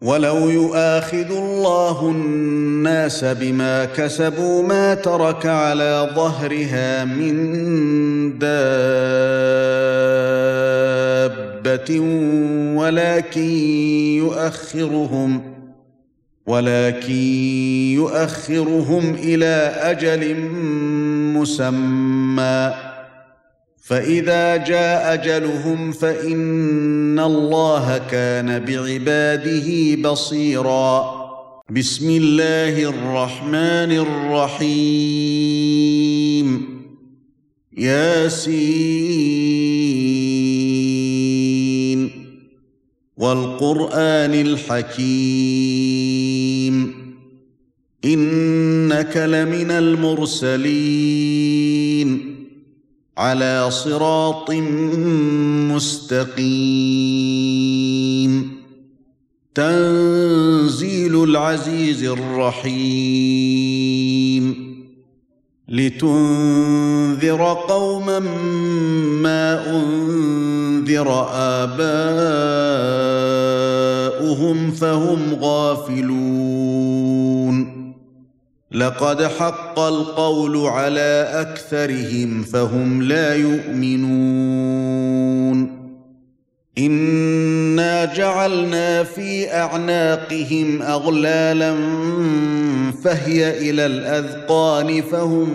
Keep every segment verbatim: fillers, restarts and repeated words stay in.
وَلَوْ يُؤَاخِذُ اللَّهُ النَّاسَ بِمَا كَسَبُوا مَا تَرَكَ عَلَى ظَهْرِهَا مِن دَابَّةٍ وَلَكِن يُؤَخِّرُهُمْ وَلَكِن يُؤَخِّرُهُمْ إِلَى أَجَلٍ مُّسَمًّى فَإِذَا جَاءَ أَجَلُهُمْ فَإِنَّ اللَّهَ كَانَ بِعِبَادِهِ بَصِيرًا. بسم الله الرحمن الرحيم. ياسين والقرآن الحكيم إنك لمن المرسلين على صراط مستقيم. تنزيل العزيز الرحيم لتنذر قوما ما أنذر آباؤهم فهم غافلون. لقد حق القول على أكثرهم فهم لا يؤمنون. إنا جعلنا في أعناقهم أغلالا فهي إلى الأذقان فهم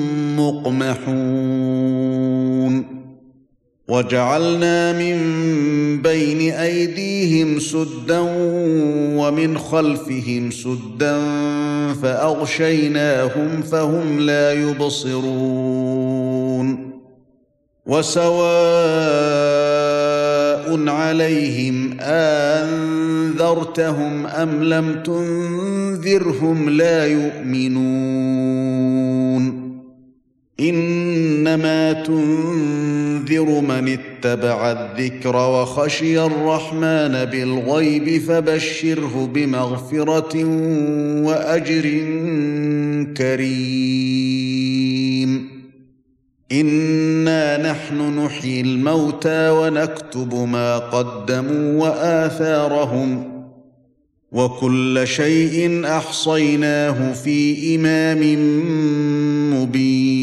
مقمحون. وجعلنا من بين أيديهم سدا ومن خلفهم سدا فأغشيناهم فهم لا يبصرون. وسواء عليهم أنذرتهم أم لم تنذرهم لا يؤمنون. إنما تنذر من اتبع الذكر وخشي الرحمن بالغيب فبشره بمغفرة وأجر كريم. إنا نحن نحيي الموتى ونكتب ما قدموا وآثارهم وكل شيء أحصيناه في إمام مبين.